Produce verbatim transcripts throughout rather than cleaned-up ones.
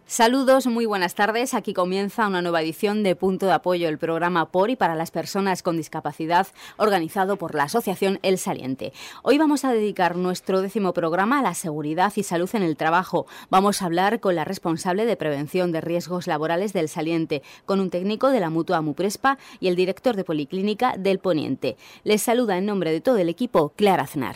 Saludos, muy buenas tardes. Aquí comienza una nueva edición de Punto de Apoyo, el programa por y para las personas con discapacidad, organizado por la Asociación El Saliente. Hoy vamos a dedicar nuestro décimo programa a la seguridad y salud en el trabajo. Vamos a hablar con la responsable de prevención de riesgos laborales del Saliente, con un técnico de la Mutua Muprespa y el director de Policlínica del Poniente. Les saluda en nombre de todo el equipo Clara Aznar.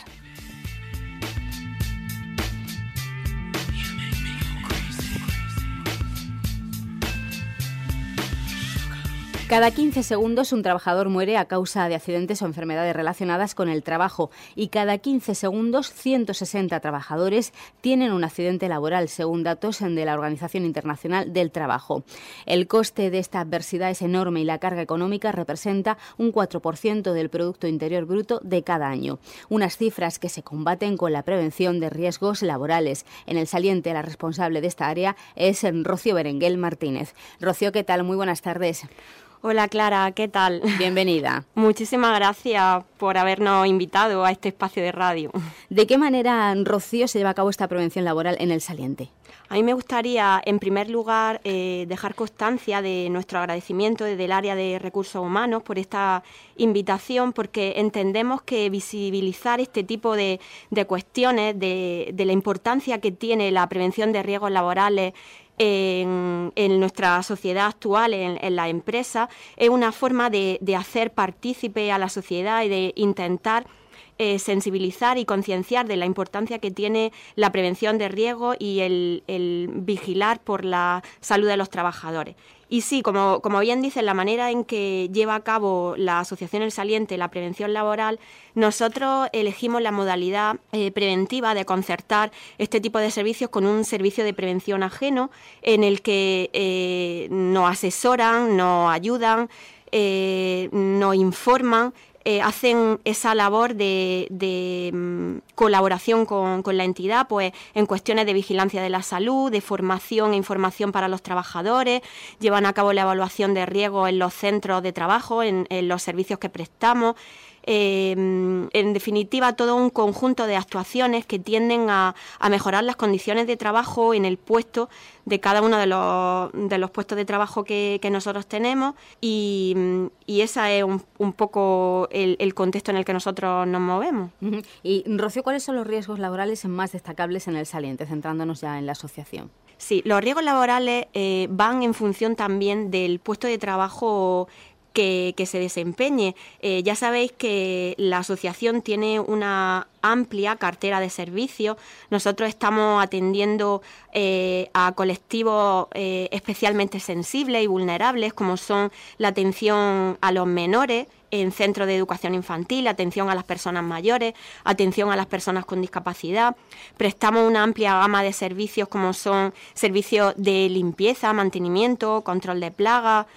Cada quince segundos un trabajador muere a causa de accidentes o enfermedades relacionadas con el trabajo y cada quince segundos ciento sesenta trabajadores tienen un accidente laboral, según datos de la Organización Internacional del Trabajo. El coste de esta adversidad es enorme y la carga económica representa un cuatro por ciento del Producto Interior Bruto de cada año. Unas cifras que se combaten con la prevención de riesgos laborales. En El Saliente, la responsable de esta área es Rocío Berenguel Martínez. Rocío, ¿qué tal? Muy buenas tardes. Hola Clara, ¿qué tal? Bienvenida. Muchísimas gracias por habernos invitado a este espacio de radio. ¿De qué manera, Rocío, se lleva a cabo esta prevención laboral en El Saliente? A mí me gustaría, en primer lugar, eh, dejar constancia de nuestro agradecimiento desde el área de recursos humanos por esta invitación, porque entendemos que visibilizar este tipo de, de cuestiones, de, de la importancia que tiene la prevención de riesgos laborales En, en nuestra sociedad actual, en, en la empresa, es una forma de, de hacer partícipe a la sociedad y de intentar eh, sensibilizar y concienciar de la importancia que tiene la prevención de riesgos y el, el vigilar por la salud de los trabajadores. Y sí, como, como bien dicen, la manera en que lleva a cabo la Asociación El Saliente la prevención laboral, nosotros elegimos la modalidad eh, preventiva de concertar este tipo de servicios con un servicio de prevención ajeno en el que eh, nos asesoran, nos ayudan, eh, nos informan, Eh, hacen esa labor de, de um, colaboración con, con la entidad, pues en cuestiones de vigilancia de la salud, de formación e información para los trabajadores, llevan a cabo la evaluación de riesgos en los centros de trabajo, en, en los servicios que prestamos. Eh, en definitiva, todo un conjunto de actuaciones que tienden a, a mejorar las condiciones de trabajo en el puesto de cada uno de los, de los puestos de trabajo que, que nosotros tenemos y, y ese es un, un poco el, el contexto en el que nosotros nos movemos. Uh-huh. Y, Rocío, ¿cuáles son los riesgos laborales más destacables en El Saliente, centrándonos ya en la asociación? Sí, los riesgos laborales eh, van en función también del puesto de trabajo Que, que se desempeñe. Eh, ya sabéis que la asociación tiene una amplia cartera de servicios. Nosotros estamos atendiendo eh, a colectivos eh, especialmente sensibles y vulnerables, como son la atención a los menores en centros de educación infantil, atención a las personas mayores, atención a las personas con discapacidad. Prestamos una amplia gama de servicios como son servicios de limpieza, mantenimiento, control de plagas,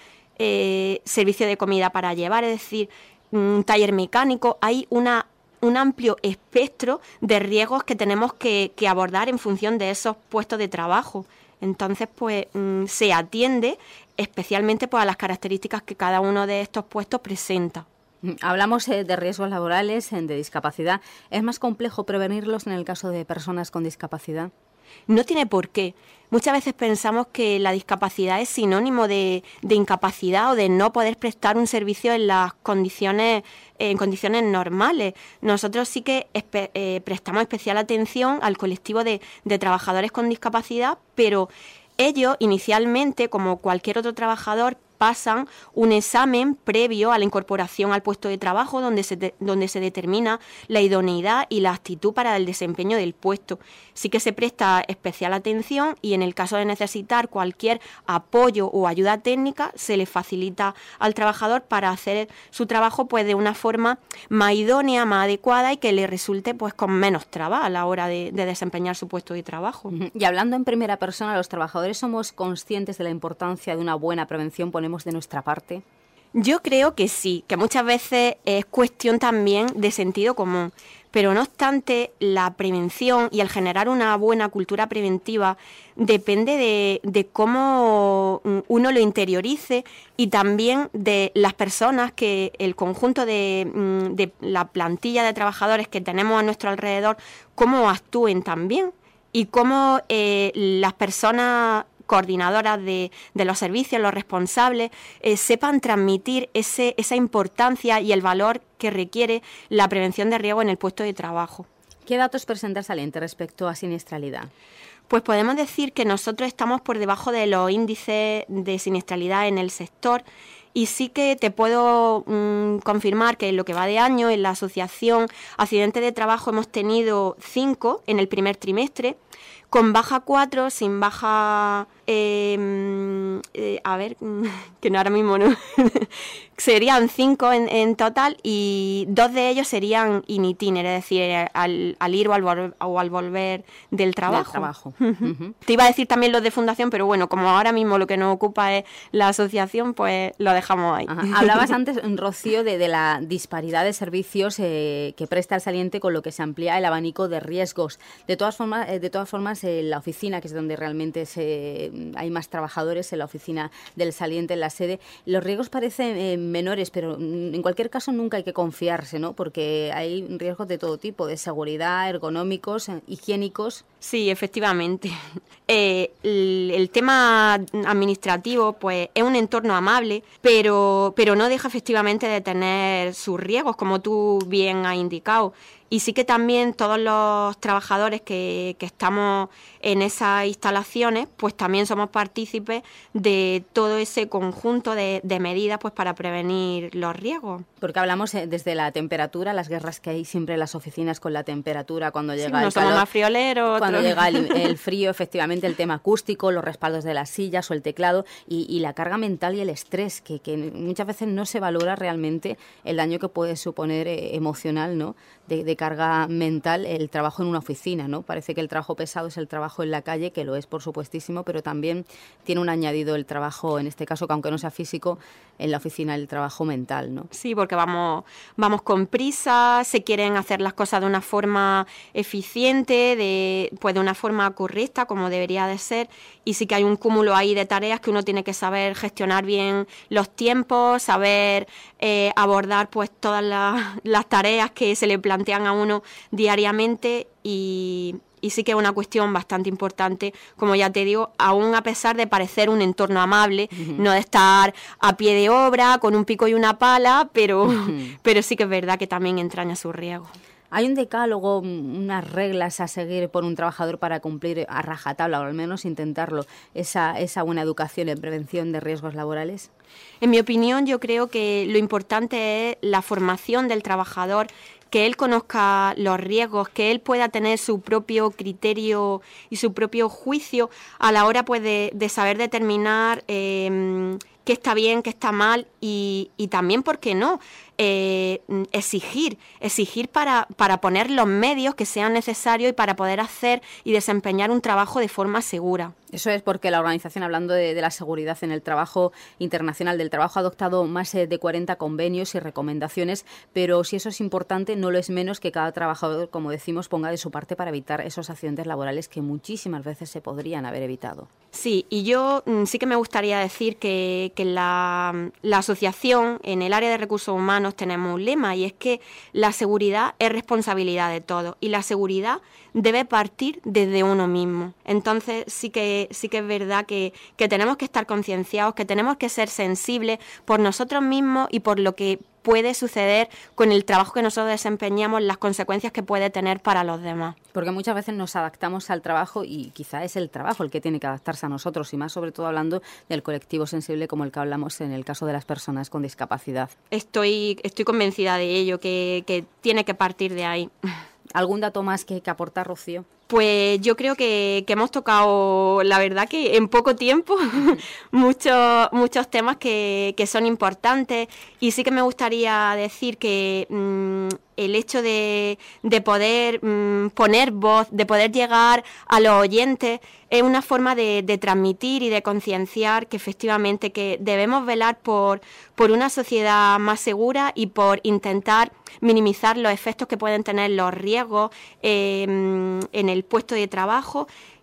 Eh, servicio de comida para llevar, es decir, un taller mecánico. Hay una, un amplio espectro de riesgos que tenemos que, que abordar en función de esos puestos de trabajo. Entonces, pues mm, se atiende especialmente pues, a las características que cada uno de estos puestos presenta. Hablamos eh, de riesgos laborales, de discapacidad. ¿Es más complejo prevenirlos en el caso de personas con discapacidad? No tiene por qué. Muchas veces pensamos que la discapacidad es sinónimo de, de incapacidad o de no poder prestar un servicio en las condiciones, en condiciones normales. Nosotros sí que espe- eh, prestamos especial atención al colectivo de, de trabajadores con discapacidad, pero ellos inicialmente, como cualquier otro trabajador, pasan un examen previo a la incorporación al puesto de trabajo donde se, de, donde se determina la idoneidad y la actitud para el desempeño del puesto. Sí que se presta especial atención y en el caso de necesitar cualquier apoyo o ayuda técnica se le facilita al trabajador para hacer su trabajo pues de una forma más idónea, más adecuada y que le resulte pues con menos trabas a la hora de, de desempeñar su puesto de trabajo. Y hablando en primera persona, ¿los trabajadores somos conscientes de la importancia de una buena prevención? ¿Ponemos de nuestra parte? Yo creo que sí, que muchas veces es cuestión también de sentido común, pero no obstante la prevención y el generar una buena cultura preventiva depende de, de cómo uno lo interiorice y también de las personas, que el conjunto de, de la plantilla de trabajadores que tenemos a nuestro alrededor, cómo actúen también y cómo eh, las personas coordinadoras de, de los servicios, los responsables, eh, sepan transmitir ese, esa importancia y el valor que requiere la prevención de riesgo en el puesto de trabajo. ¿Qué datos presenta el saliente respecto a siniestralidad? Pues podemos decir que nosotros estamos por debajo de los índices de siniestralidad en el sector. Y sí que te puedo mmm, confirmar que en lo que va de año en la asociación Accidentes de Trabajo hemos tenido cinco en el primer trimestre, con baja cuatro, sin baja, eh, eh, a ver, que no ahora mismo no, serían cinco en, en total y dos de ellos serían in itinere, es decir, al, al ir o al, volver, o al volver del trabajo. Del trabajo. Uh-huh. Te iba a decir también los de fundación, pero bueno, como ahora mismo lo que nos ocupa es la asociación, pues lo dejamos ahí. Ajá. Hablabas antes, Rocío, de, de la disparidad de servicios eh, que presta el saliente, con lo que se amplía el abanico de riesgos. De todas formas, eh, de todas formas en la oficina, que es donde realmente se, hay más trabajadores, en la oficina del saliente, en la sede, los riesgos parecen eh, menores, pero en cualquier caso nunca hay que confiarse, ¿no? Porque hay riesgos de todo tipo, de seguridad, ergonómicos, higiénicos. Sí, efectivamente. Eh, el, el tema administrativo, pues, es un entorno amable, pero, pero no deja efectivamente de tener sus riesgos, como tú bien has indicado. Y sí que también todos los trabajadores que, que estamos en esas instalaciones, pues también somos partícipes de todo ese conjunto de, de medidas, pues, para prevenir los riesgos. Porque hablamos desde la temperatura, las guerras que hay siempre en las oficinas con la temperatura, cuando llega sí, el somos calor, más frioleros, cuando llega el, el frío, efectivamente, el tema acústico, los respaldos de las sillas o el teclado y, y la carga mental y el estrés, que, que muchas veces no se valora realmente el daño que puede suponer eh, emocional, ¿no? De, de carga mental el trabajo en una oficina, ¿no? Parece que el trabajo pesado es el trabajo en la calle, que lo es por supuestísimo, pero también tiene un añadido el trabajo, en este caso, que aunque no sea físico, en la oficina el trabajo mental, ¿no? Sí, porque vamos, vamos con prisa, se quieren hacer las cosas de una forma eficiente, de, pues de una forma correcta, como debería de ser, y sí que hay un cúmulo ahí de tareas que uno tiene que saber gestionar bien los tiempos, saber eh, abordar pues todas las, las tareas que se le plantean a uno diariamente y, y sí que es una cuestión bastante importante, como ya te digo, aún a pesar de parecer un entorno amable, uh-huh. no de estar a pie de obra, con un pico y una pala, pero, uh-huh. pero sí que es verdad que también entraña su riesgo. ¿Hay un decálogo, unas reglas a seguir por un trabajador para cumplir a rajatabla, o al menos intentarlo, esa, esa buena educación en prevención de riesgos laborales? En mi opinión, yo creo que lo importante es la formación del trabajador, que él conozca los riesgos, que él pueda tener su propio criterio y su propio juicio a la hora pues de, de saber determinar eh, qué está bien, qué está mal y, y también, ¿por qué no?, Eh, exigir, exigir para, para poner los medios que sean necesarios y para poder hacer y desempeñar un trabajo de forma segura. Eso es porque la organización, hablando de, de la seguridad en el trabajo internacional del trabajo, ha adoptado más de cuarenta convenios y recomendaciones, pero si eso es importante, no lo es menos que cada trabajador, como decimos, ponga de su parte para evitar esos accidentes laborales que muchísimas veces se podrían haber evitado. Sí, y yo mm, sí que me gustaría decir que, que la, la asociación en el área de recursos humanos tenemos un lema, y es que la seguridad es responsabilidad de todos y la seguridad debe partir desde uno mismo. Entonces sí que sí que es verdad que, que tenemos que estar concienciados, que tenemos que ser sensibles por nosotros mismos y por lo que puede suceder con el trabajo que nosotros desempeñamos, las consecuencias que puede tener para los demás. Porque muchas veces nos adaptamos al trabajo y quizá es el trabajo el que tiene que adaptarse a nosotros, y más sobre todo hablando del colectivo sensible como el que hablamos en el caso de las personas con discapacidad. Estoy, estoy convencida de ello, que, que tiene que partir de ahí. ¿Algún dato más que, que aportar, Rocío? Pues yo creo que, que hemos tocado, la verdad, que en poco tiempo muchos muchos temas que, que son importantes, y sí que me gustaría decir que mmm, el hecho de, de poder mmm, poner voz, de poder llegar a los oyentes, es una forma de, de transmitir y de concienciar que efectivamente que debemos velar por, por una sociedad más segura y por intentar minimizar los efectos que pueden tener los riesgos eh, en el puesto de trabajo,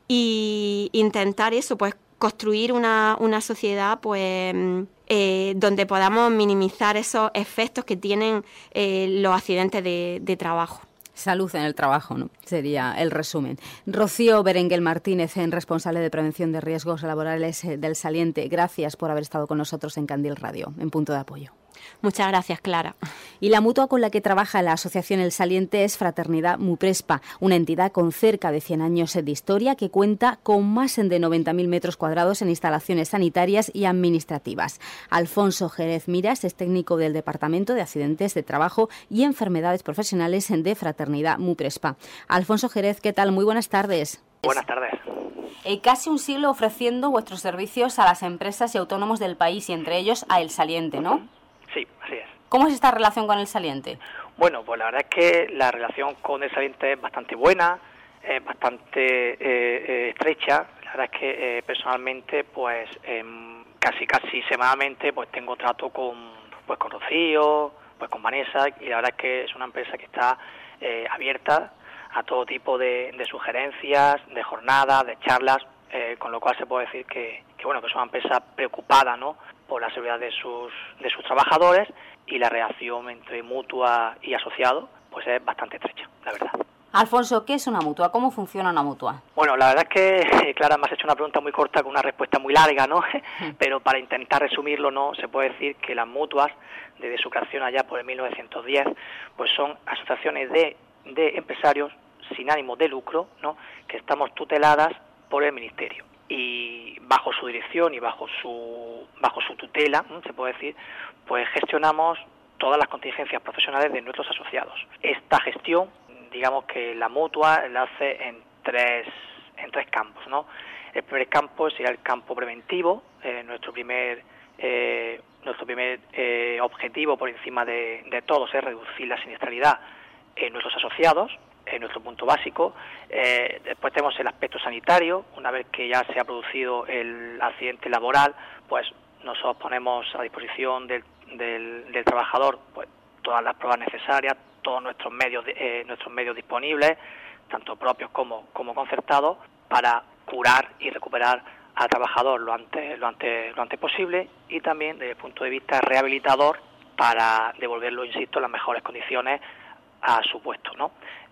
y intentar eso, pues construir una, una sociedad pues eh, donde podamos minimizar esos efectos que tienen eh, los accidentes de, de trabajo. Salud en el trabajo, ¿no? Sería el resumen. Rocío Berenguel Martínez, responsable de prevención de riesgos laborales del Saliente, gracias por haber estado con nosotros en Candil Radio, en Punto de Apoyo. Muchas gracias, Clara. Y la mutua con la que trabaja la asociación El Saliente es Fraternidad Muprespa, una entidad con cerca de cien años de historia que cuenta con más de noventa mil metros cuadrados en instalaciones sanitarias y administrativas. Alfonso Jerez Miras es técnico del Departamento de Accidentes de Trabajo y Enfermedades Profesionales de Fraternidad Muprespa. Alfonso Jerez, ¿qué tal? Muy buenas tardes. Buenas tardes. Eh, casi un siglo ofreciendo vuestros servicios a las empresas y autónomos del país y entre ellos a El Saliente, ¿no? Sí, así es. ¿Cómo es esta relación con El Saliente? Bueno, pues la verdad es que la relación con El Saliente es bastante buena, es bastante eh, eh, estrecha. La verdad es que eh, personalmente, pues eh, casi casi semanalmente, pues tengo trato con pues con Rocío, pues con Vanessa, y la verdad es que es una empresa que está eh, abierta a todo tipo de, de sugerencias, de jornadas, de charlas, eh, con lo cual se puede decir que, que bueno que es una empresa preocupada, ¿no?, por la seguridad de sus de sus trabajadores, y la relación entre mutua y asociado pues es bastante estrecha, la verdad. Alfonso, ¿qué es una mutua? ¿Cómo funciona una mutua? Bueno, la verdad es que, Clara, me has hecho una pregunta muy corta con una respuesta muy larga, ¿no? Pero para intentar resumirlo, ¿no?, se puede decir que las mutuas, desde su creación allá por el mil novecientos diez, pues son asociaciones de, de empresarios sin ánimo de lucro, ¿no?, que estamos tuteladas por el Ministerio. Y bajo su dirección y bajo su bajo su tutela, ¿no?, se puede decir, pues gestionamos todas las contingencias profesionales de nuestros asociados. Esta gestión, digamos que la mutua la hace en tres en tres campos, ¿no? El primer campo sería el campo preventivo. Eh, nuestro primer eh, nuestro primer eh, objetivo por encima de, de todos es reducir la siniestralidad en nuestros asociados, en nuestro punto básico. Eh, después tenemos el aspecto sanitario. Una vez que ya se ha producido el accidente laboral, pues nosotros ponemos a disposición del, del, del trabajador pues todas las pruebas necesarias, todos nuestros medios eh, nuestros medios disponibles, tanto propios como, como concertados, para curar y recuperar al trabajador lo antes, lo antes, lo antes posible, y también desde el punto de vista rehabilitador para devolverlo, insisto, en las mejores condiciones a su puesto, ¿no?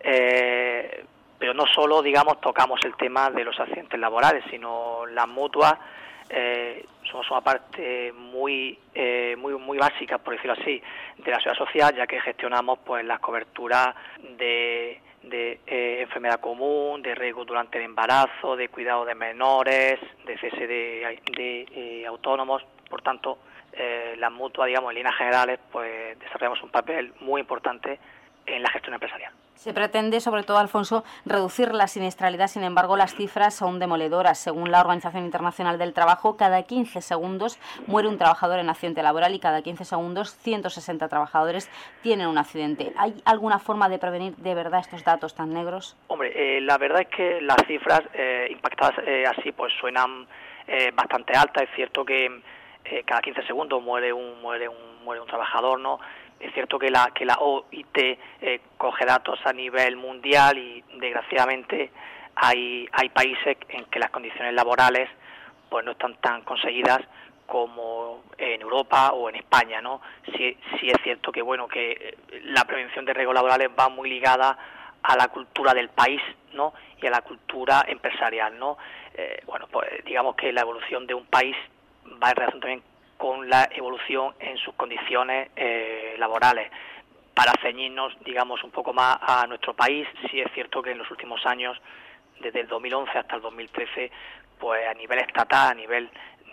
Eh, pero no solo, digamos, tocamos el tema de los accidentes laborales, sino las mutuas eh, somos una parte muy eh, muy muy básica, por decirlo así, de la seguridad social, ya que gestionamos pues las coberturas de, de eh, enfermedad común, de riesgo durante el embarazo, de cuidado de menores, de cese de, de eh, autónomos. Por tanto, eh, las mutuas, digamos, en líneas generales, pues desarrollamos un papel muy importante en la gestión empresarial. Se pretende, sobre todo, Alfonso, reducir la siniestralidad. Sin embargo, las cifras son demoledoras. Según la Organización Internacional del Trabajo, cada quince segundos muere un trabajador en accidente laboral y cada quince segundos ciento sesenta trabajadores tienen un accidente. ¿Hay alguna forma de prevenir de verdad estos datos tan negros? Hombre, eh, la verdad es que las cifras eh, impactadas eh, así pues suenan eh, bastante altas. Es cierto que eh, cada quince segundos muere un muere un muere un trabajador, ¿no? Es cierto que la que la O I T eh, coge datos a nivel mundial y desgraciadamente hay hay países en que las condiciones laborales pues no están tan conseguidas como en Europa o en España, ¿no? Sí, sí es cierto que bueno que la prevención de riesgos laborales va muy ligada a la cultura del país, ¿no?, y a la cultura empresarial, ¿no? Eh, bueno, pues digamos que la evolución de un país va en relación también con la evolución en sus condiciones eh, laborales. Para ceñirnos, digamos, un poco más a nuestro país, sí es cierto que en los últimos años, desde el dos mil once hasta el dos mil trece, pues a nivel estatal, a nivel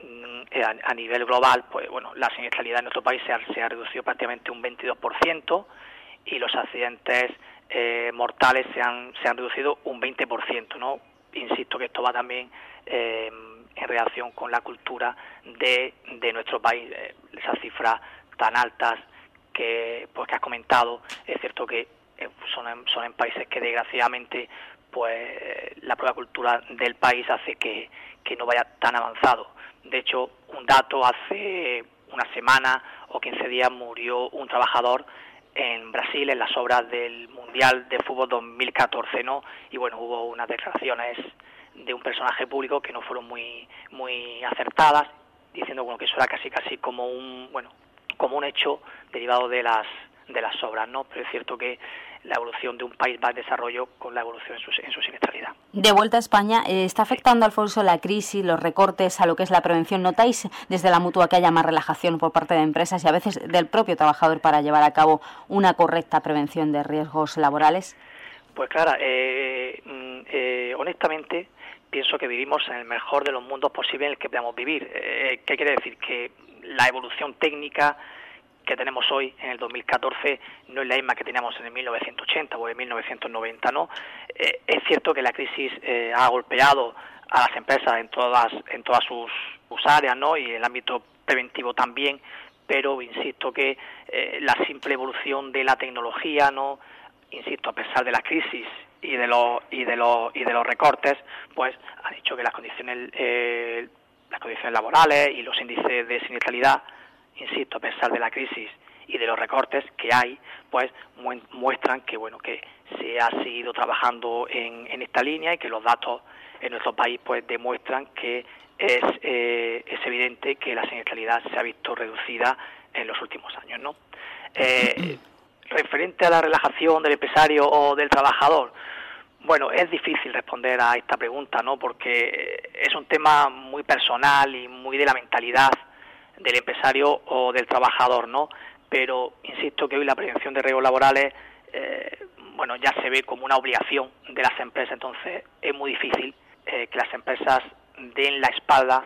a, a nivel global, pues bueno, la siniestralidad en nuestro país se ha, se ha reducido prácticamente un veintidós por ciento y los accidentes eh, mortales se han se han reducido un veinte por ciento, ¿no? Insisto que esto va también eh, en relación con la cultura de, de nuestro país. Eh, esas cifras tan altas que pues que has comentado, es cierto que eh, son, en, son en países que desgraciadamente pues la propia cultura del país hace que, que no vaya tan avanzado. De hecho, un dato, hace una semana o quince días murió un trabajador en Brasil en las obras del Mundial de Fútbol dos mil catorce, ¿no? Y bueno, hubo unas declaraciones de un personaje público que no fueron muy muy acertadas, diciendo bueno que eso era casi casi como un bueno como un hecho derivado de las de las obras, ¿no? Pero es cierto que la evolución de un país va en desarrollo con la evolución en su, en su siniestralidad. De vuelta a España, eh, ¿está afectando, Alfonso, la crisis, los recortes a lo que es la prevención? ¿Notáis desde la Mutua que haya más relajación por parte de empresas y a veces del propio trabajador para llevar a cabo una correcta prevención de riesgos laborales? Pues Clara, eh, eh, honestamente pienso que vivimos en el mejor de los mundos posibles en el que podamos vivir. Eh, ¿Qué quiere decir? Que la evolución técnica que tenemos hoy en el dos mil catorce no es la misma que teníamos en el mil novecientos ochenta o en mil novecientos noventa, ¿no? Eh, es cierto que la crisis eh, ha golpeado a las empresas en todas en todas sus, sus áreas, ¿no? Y en el ámbito preventivo también, pero insisto que eh, la simple evolución de la tecnología, ¿no? Insisto, a pesar de la crisis y de los y de los y de los recortes, pues ha dicho que las condiciones eh, las condiciones laborales y los índices de siniestralidad, insisto, a pesar de la crisis y de los recortes que hay, pues muestran que bueno que se ha seguido trabajando en, en esta línea y que los datos en nuestro país pues demuestran que es eh, es evidente que la siniestralidad se ha visto reducida en los últimos años, ¿no? Eh, referente a la relajación del empresario o del trabajador, bueno, es difícil responder a esta pregunta, ¿no? Porque es un tema muy personal y muy de la mentalidad del empresario o del trabajador, ¿no? Pero insisto que hoy la prevención de riesgos laborales, eh, bueno, ya se ve como una obligación de las empresas, entonces es muy difícil eh, que las empresas den la espalda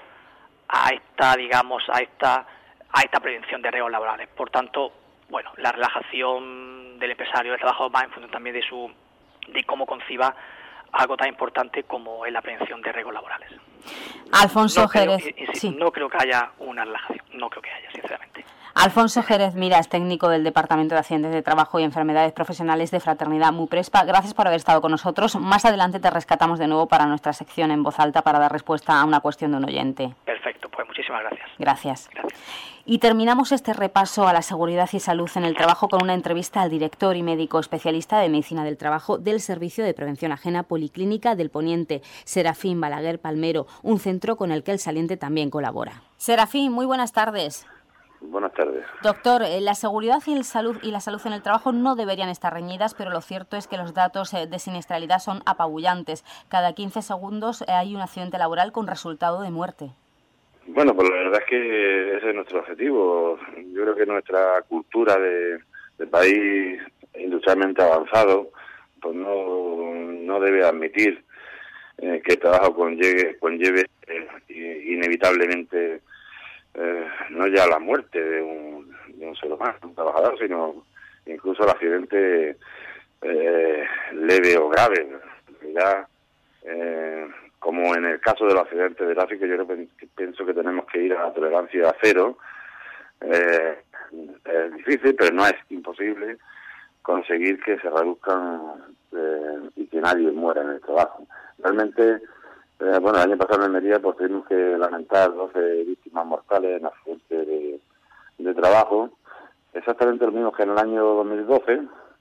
a esta, digamos, a esta, a esta prevención de riesgos laborales. Por tanto, bueno, la relajación del empresario, del trabajador, va en función también de su, de cómo conciba algo tan importante como es la prevención de riesgos laborales. Alfonso no Jerez, creo, insisto, sí. no creo que haya una relajación, no creo que haya, sinceramente. Alfonso Jerez Miras, técnico del Departamento de Accidentes de Trabajo y Enfermedades Profesionales de Fraternidad MUPRESPA, gracias por haber estado con nosotros. Más adelante te rescatamos de nuevo para nuestra sección en voz alta para dar respuesta a una cuestión de un oyente. Perfecto, pues muchísimas gracias. Gracias. Gracias. Y terminamos este repaso a la seguridad y salud en el trabajo con una entrevista al director y médico especialista de Medicina del Trabajo del Servicio de Prevención Ajena Policlínica del Poniente, Serafín Balaguer Palmero, un centro con el que el saliente también colabora. Serafín, muy buenas tardes. Buenas tardes. Doctor, eh, la seguridad y, el salud, y la salud en el trabajo no deberían estar reñidas, pero lo cierto es que los datos eh, de siniestralidad son apabullantes. Cada quince segundos eh, hay un accidente laboral con resultado de muerte. Bueno, pues la verdad es que ese es nuestro objetivo. Yo creo que nuestra cultura de, de país industrialmente avanzado pues no, no debe admitir eh, que el trabajo conlleve, conlleve eh, inevitablemente eh, no ya la muerte de un, de un ser humano, un trabajador, sino incluso el accidente eh, leve o grave. En realidad, eh, como en el caso de los accidentes de tráfico, yo creo que pienso que tenemos que ir a la tolerancia cero. Eh, es difícil, pero no es imposible conseguir que se reduzcan eh, y que nadie muera en el trabajo. Realmente, eh, bueno, el año pasado en Almería pues tuvimos que lamentar doce víctimas mortales en accidentes de, de trabajo, exactamente lo mismo que en el año dos mil doce.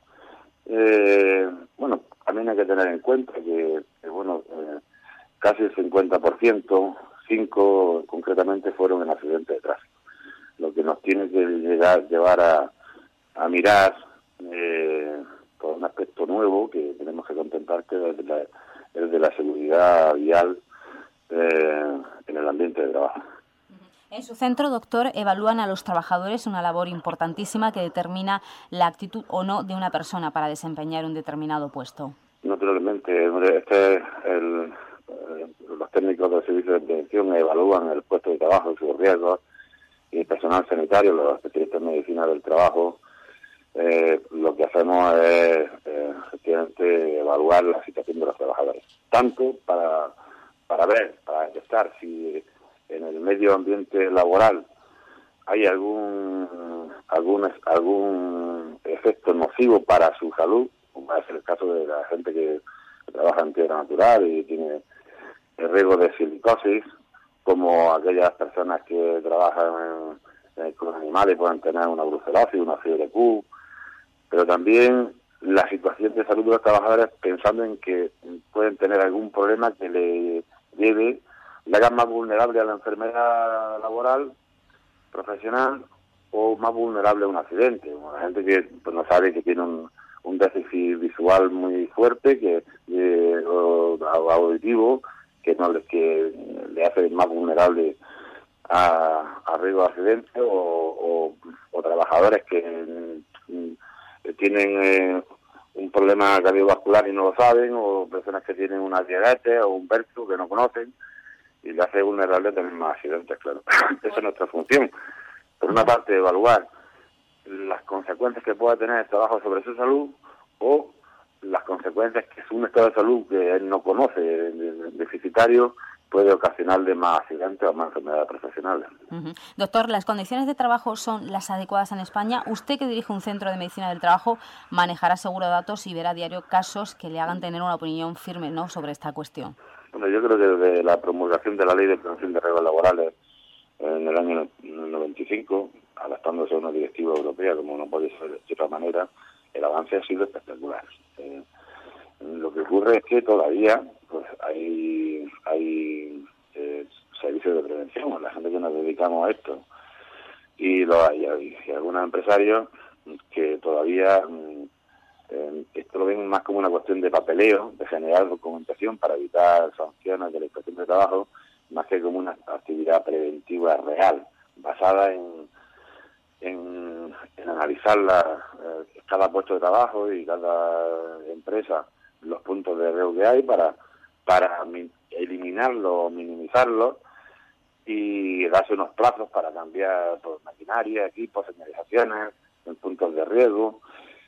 Eh, bueno, también hay que tener en cuenta que, que bueno, eh, casi el cincuenta por ciento, cinco concretamente, fueron en accidentes de tráfico. Lo que nos tiene que llegar, llevar a, a mirar eh, con un aspecto nuevo que tenemos que contemplar, que es la, el de la seguridad vial eh, en el ambiente de trabajo. En su centro, doctor, evalúan a los trabajadores, una labor importantísima que determina la actitud o no de una persona para desempeñar un determinado puesto. Naturalmente, este es el, los técnicos del servicio de prevención evalúan el puesto de trabajo, sus riesgos, y el personal sanitario, los especialistas en medicina del trabajo, eh, lo que hacemos es eh, efectivamente evaluar la situación de los trabajadores, tanto para para ver, para detectar si en el medio ambiente laboral hay algún algún algún efecto nocivo para su salud, como es el caso de la gente que, que trabaja en tierra natural y tiene el riesgo de silicosis, como aquellas personas que trabajan en, en, con animales pueden tener una brucelosis, una fiebre Q, pero también la situación de salud de los trabajadores, pensando en que pueden tener algún problema que le lleve, le hagan más vulnerable a la enfermedad laboral, profesional, o más vulnerable a un accidente. La gente que pues, no sabe que tiene un, un déficit visual muy fuerte, que eh, o, o auditivo, que no les que le hace más vulnerable a, a riesgo de accidente, o, o, o trabajadores que mm, tienen eh, un problema cardiovascular y no lo saben, o personas que tienen una diabetes o un vértigo que no conocen, y le hace vulnerable a tener más accidentes, claro. Esa es nuestra función. Por una parte, evaluar las consecuencias que pueda tener el trabajo sobre su salud, o las consecuencias que un estado de salud que él no conoce, deficitario, puede ocasionarle más accidentes o más enfermedades profesionales. Uh-huh. Doctor, ¿las condiciones de trabajo son las adecuadas en España? Usted, que dirige un centro de medicina del trabajo, manejará seguro datos y verá a diario casos que le hagan tener una opinión firme, ¿no?, sobre esta cuestión. Bueno, yo creo que desde la promulgación de la Ley de Prevención de Riesgos Laborales en el año noventa y cinco, adaptándose a una directiva europea, como no puede ser de otra manera, el avance ha sido espectacular. Eh, lo que ocurre es que todavía pues hay hay eh, servicios de prevención, la gente que nos dedicamos a esto, y lo hay, hay, hay algunos empresarios que todavía eh, esto lo ven más como una cuestión de papeleo, de generar documentación para evitar sanciones de la Inspección de Trabajo, más que como una actividad preventiva real, basada en en, en analizar la, eh, cada puesto de trabajo y cada empresa, los puntos de riesgo que hay para para mi, eliminarlos, minimizarlos, y darse unos plazos para cambiar pues, maquinaria, equipos, señalizaciones en puntos de riesgo.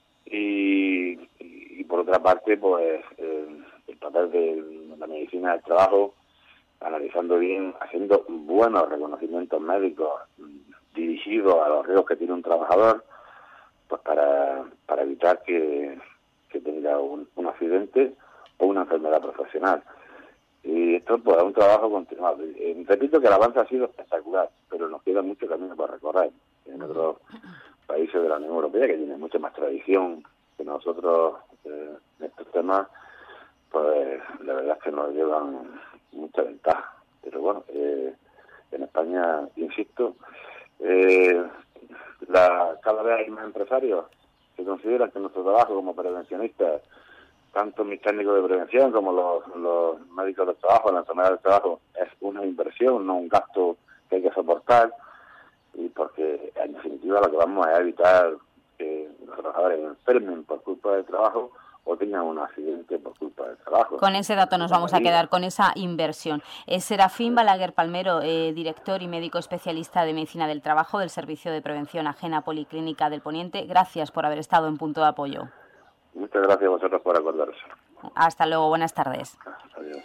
Y, y, y por otra parte, pues eh, el papel de la medicina del trabajo, analizando bien, haciendo buenos reconocimientos médicos dirigidos a los riesgos que tiene un trabajador, pues para, para evitar que, que tenga un, un accidente o una enfermedad profesional. Y esto pues es un trabajo continuado. Eh, repito que el avance ha sido espectacular, pero nos queda mucho camino por recorrer en otros países de la Unión Europea, que tienen mucha más tradición que nosotros eh, en estos temas. Pues la verdad es que nos llevan mucha ventaja. Pero bueno, eh, en España, insisto, eh, la, cada vez hay más empresarios que consideran que nuestro trabajo como prevencionistas, tanto mis técnicos de prevención como los, los médicos del trabajo, la enfermedad del trabajo, es una inversión, no un gasto que hay que soportar, y porque en definitiva lo que vamos a evitar que los trabajadores enfermen por culpa del trabajo o tengan un accidente por culpa del trabajo. Con ese dato nos vamos a quedar, con esa inversión. Eh, Serafín Balaguer Palmero, eh, director y médico especialista de Medicina del Trabajo del Servicio de Prevención Ajena Policlínica del Poniente, gracias por haber estado en Punto de Apoyo. Muchas gracias a vosotros por acordaros. Hasta luego, buenas tardes. Adiós.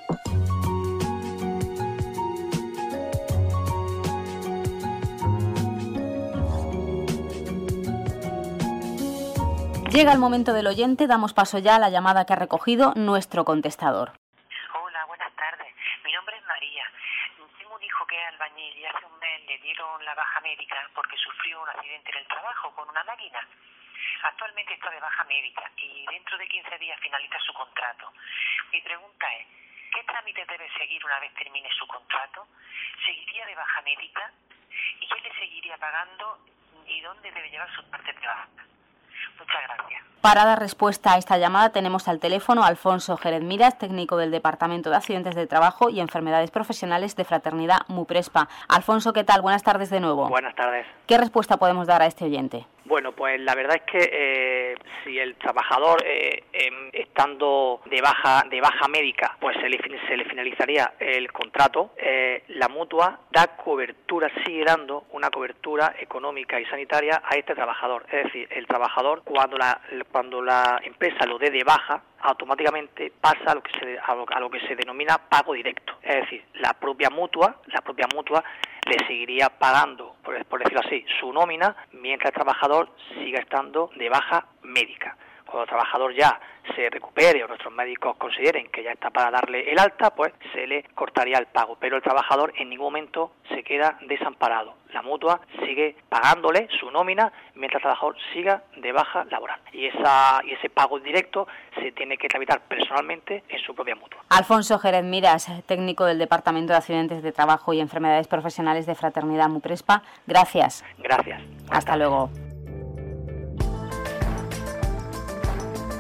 Llega el momento del oyente, damos paso ya a la llamada que ha recogido nuestro contestador. Hola, buenas tardes. Mi nombre es María. Tengo un hijo que es albañil y hace un mes le dieron la baja médica porque sufrió un accidente en el trabajo con una máquina. Actualmente está de baja médica y dentro de quince días finaliza su contrato. Mi pregunta es, ¿qué trámites debe seguir una vez termine su contrato? ¿Seguiría de baja médica? ¿Y quién le seguiría pagando? ¿Y dónde debe llevar sus partes de baja? Muchas gracias. Para dar respuesta a esta llamada tenemos al teléfono a Alfonso Jerez Miras, técnico del Departamento de Accidentes de Trabajo y Enfermedades Profesionales de Fraternidad MUPRESPA. Alfonso, ¿qué tal? Buenas tardes de nuevo. Buenas tardes. ¿Qué respuesta podemos dar a este oyente? Bueno, pues la verdad es que eh, si el trabajador eh, eh, estando de baja de baja médica, pues se le, se le finalizaría el contrato, eh, la mutua da cobertura, sigue dando una cobertura económica y sanitaria a este trabajador. Es decir, el trabajador cuando la cuando la empresa lo dé de baja, automáticamente pasa a lo que se a lo, a lo que se denomina pago directo. Es decir, la propia mutua, la propia mutua le seguiría pagando, por, por decirlo así, su nómina, mientras el trabajador siga estando de baja médica. Cuando el trabajador ya se recupere o nuestros médicos consideren que ya está para darle el alta, pues se le cortaría el pago. Pero el trabajador en ningún momento se queda desamparado. La mutua sigue pagándole su nómina mientras el trabajador siga de baja laboral. Y esa y ese pago directo se tiene que tramitar personalmente en su propia mutua. Alfonso Jerez Miras, técnico del Departamento de Accidentes de Trabajo y Enfermedades Profesionales de Fraternidad MUPRESPA. Gracias. Gracias. Hasta luego.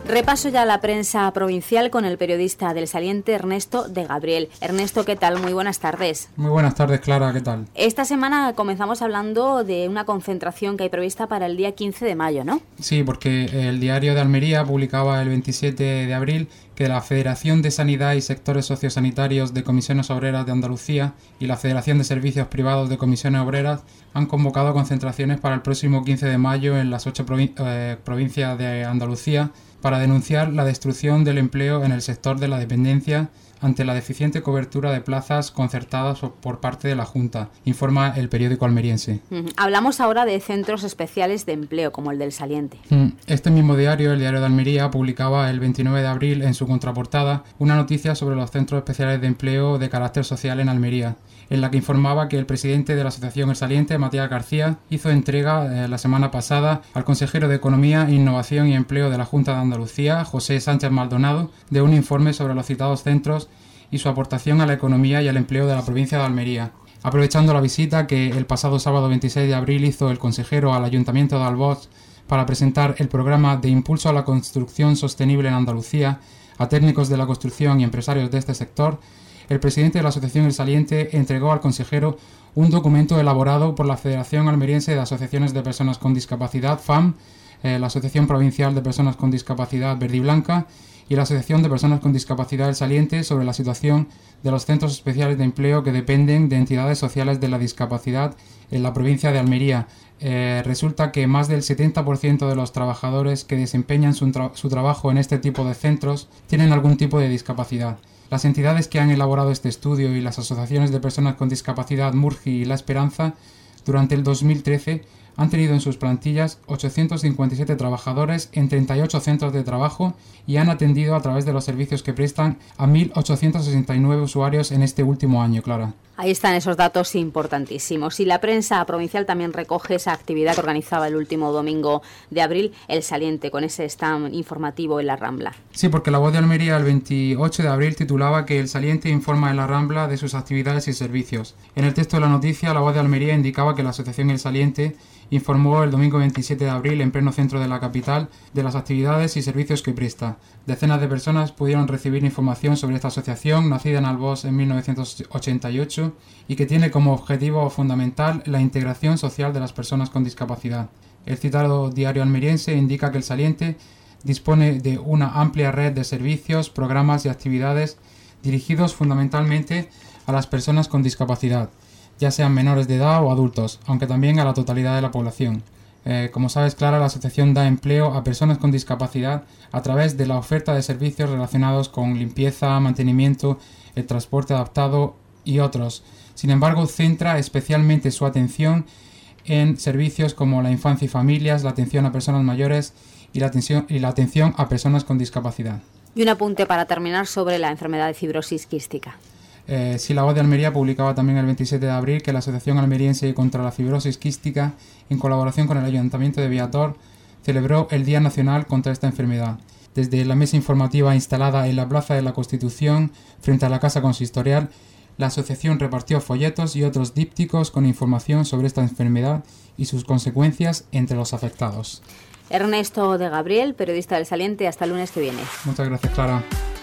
Repaso ya la prensa provincial con el periodista del Saliente, Ernesto de Gabriel. Ernesto, ¿qué tal? Muy buenas tardes. Muy buenas tardes, Clara, ¿qué tal? Esta semana comenzamos hablando de una concentración que hay prevista para el día quince de mayo, ¿no? Sí, porque el Diario de Almería publicaba el veintisiete de abril que la Federación de Sanidad y Sectores Sociosanitarios de Comisiones Obreras de Andalucía y la Federación de Servicios Privados de Comisiones Obreras han convocado concentraciones para el próximo quince de mayo en las ocho provin- eh, provincias de Andalucía para denunciar la destrucción del empleo en el sector de la dependencia ante la deficiente cobertura de plazas concertadas por parte de la Junta, informa el periódico almeriense. Uh-huh. Hablamos ahora de centros especiales de empleo, como el del Saliente. Este mismo diario, el Diario de Almería, publicaba el veintinueve de abril en su contraportada una noticia sobre los centros especiales de empleo de carácter social en Almería, en la que informaba que el presidente de la Asociación El Saliente, Matías García, hizo entrega eh, la semana pasada al consejero de Economía, Innovación y Empleo de la Junta de Andalucía, José Sánchez Maldonado, de un informe sobre los citados centros y su aportación a la economía y al empleo de la provincia de Almería. Aprovechando la visita que el pasado sábado veintiséis de abril hizo el consejero al Ayuntamiento de Alboz para presentar el programa de impulso a la construcción sostenible en Andalucía a técnicos de la construcción y empresarios de este sector, el presidente de la Asociación El Saliente entregó al consejero un documento elaborado por la Federación Almeriense de Asociaciones de Personas con Discapacidad, F A M, eh, la Asociación Provincial de Personas con Discapacidad Verde y Blanca y la Asociación de Personas con Discapacidad El Saliente sobre la situación de los centros especiales de empleo que dependen de entidades sociales de la discapacidad en la provincia de Almería. Eh, resulta que más del setenta por ciento de los trabajadores que desempeñan su, tra- su trabajo en este tipo de centros tienen algún tipo de discapacidad. Las entidades que han elaborado este estudio y las asociaciones de personas con discapacidad Murgi y La Esperanza durante el dos mil trece han tenido en sus plantillas ochocientos cincuenta y siete trabajadores en treinta y ocho centros de trabajo y han atendido a través de los servicios que prestan a mil ochocientos sesenta y nueve usuarios en este último año, Clara. Ahí están esos datos importantísimos. Y la prensa provincial también recoge esa actividad que organizaba el último domingo de abril El Saliente, con ese stand informativo en la Rambla. Sí, porque La Voz de Almería el veintiocho de abril titulaba que El Saliente informa en la Rambla de sus actividades y servicios. En el texto de la noticia, La Voz de Almería indicaba que la Asociación El Saliente informó el domingo veintisiete de abril en pleno centro de la capital de las actividades y servicios que presta. Decenas de personas pudieron recibir información sobre esta asociación, nacida en Alboz en mil novecientos ochenta y ocho y que tiene como objetivo fundamental la integración social de las personas con discapacidad. El citado diario almeriense indica que El Saliente dispone de una amplia red de servicios, programas y actividades dirigidos fundamentalmente a las personas con discapacidad, ya sean menores de edad o adultos, aunque también a la totalidad de la población. Eh, como sabes, Clara, la asociación da empleo a personas con discapacidad a través de la oferta de servicios relacionados con limpieza, mantenimiento, el transporte adaptado y otros. Sin embargo, centra especialmente su atención en servicios como la infancia y familias, la atención a personas mayores y la atención, y la atención a personas con discapacidad. Y un apunte para terminar sobre la enfermedad de fibrosis quística. Eh, sí, La Voz de Almería publicaba también el veintisiete de abril que la Asociación Almeriense contra la Fibrosis Quística, en colaboración con el Ayuntamiento de Viator, celebró el Día Nacional contra esta enfermedad. Desde la mesa informativa instalada en la Plaza de la Constitución, frente a la Casa Consistorial, la asociación repartió folletos y otros dípticos con información sobre esta enfermedad y sus consecuencias entre los afectados. Ernesto de Gabriel, periodista del Saliente, hasta el lunes que viene. Muchas gracias, Clara.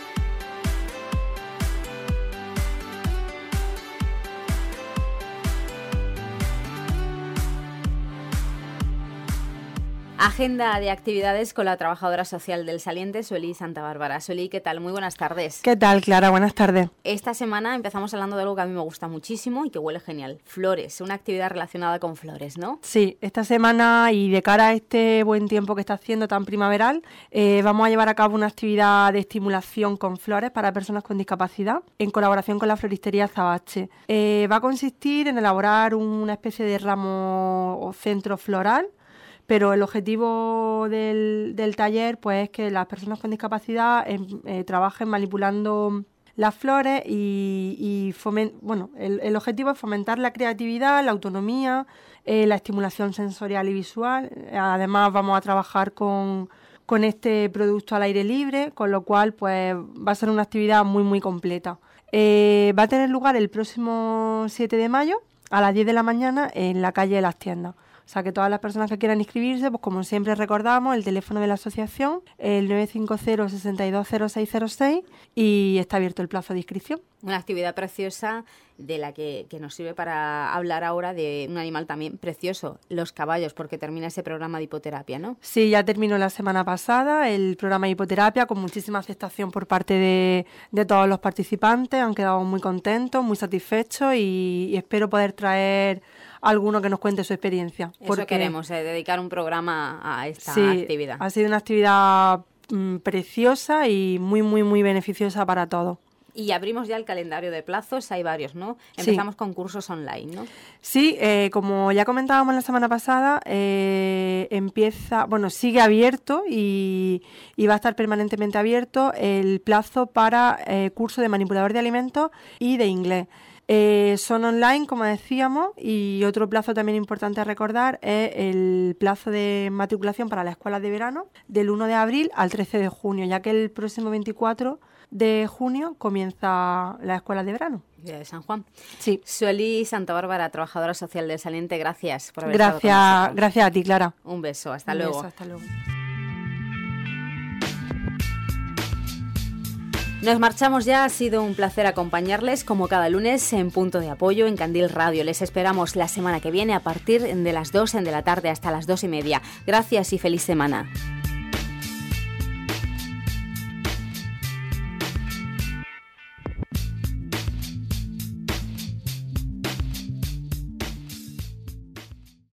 Agenda de actividades con la trabajadora social del Saliente, Sueli Santa Bárbara. Sueli, ¿qué tal? Muy buenas tardes. ¿Qué tal, Clara? Buenas tardes. Esta semana empezamos hablando de algo que a mí me gusta muchísimo y que huele genial. Flores, una actividad relacionada con flores, ¿no? Sí, esta semana y de cara a este buen tiempo que está haciendo tan primaveral, eh, vamos a llevar a cabo una actividad de estimulación con flores para personas con discapacidad en colaboración con la floristería Zabache. Eh, va a consistir en elaborar una especie de ramo o centro floral, pero el objetivo del, del taller pues es que las personas con discapacidad eh, eh, trabajen manipulando las flores y, y foment, bueno, el, el objetivo es fomentar la creatividad, la autonomía, eh, la estimulación sensorial y visual. Además vamos a trabajar con, con este producto al aire libre, con lo cual pues va a ser una actividad muy muy completa. Eh, va a tener lugar el próximo siete de mayo a las diez de la mañana en la calle de las Tiendas. O sea que todas las personas que quieran inscribirse, pues como siempre recordamos, el teléfono de la asociación, el nueve cinco cero, seis dos cero seis cero seis, y está abierto el plazo de inscripción. Una actividad preciosa de la que, que nos sirve para hablar ahora de un animal también precioso, los caballos, porque termina ese programa de hipoterapia, ¿no? Sí, ya terminó la semana pasada el programa de hipoterapia con muchísima aceptación por parte de, de todos los participantes. Han quedado muy contentos, muy satisfechos y, y espero poder traer a alguno que nos cuente su experiencia. Eso porque, queremos, eh, dedicar un programa a esta sí, actividad. Ha sido una actividad mm, preciosa y muy, muy, muy beneficiosa para todos. Y abrimos ya el calendario de plazos, hay varios, ¿no? Empezamos sí. con cursos online, ¿no? Sí, eh, como ya comentábamos la semana pasada, eh, empieza, bueno, sigue abierto y, y va a estar permanentemente abierto el plazo para eh, curso de manipulador de alimentos y de inglés. Eh, son online, como decíamos, y otro plazo también importante a recordar es el plazo de matriculación para las escuelas de verano del uno de abril al trece de junio, ya que el próximo veinticuatro de junio comienza la escuela de verano. De San Juan. Sí. Sueli Santa Bárbara, trabajadora social del Saliente, gracias por haber gracias, estado con nosotros. Gracias a ti, Clara. Un beso, hasta Un luego. Beso, hasta luego. Nos marchamos ya, ha sido un placer acompañarles como cada lunes en Punto de Apoyo en Candil Radio. Les esperamos la semana que viene a partir de las dos de la tarde hasta las dos y media. Gracias y feliz semana.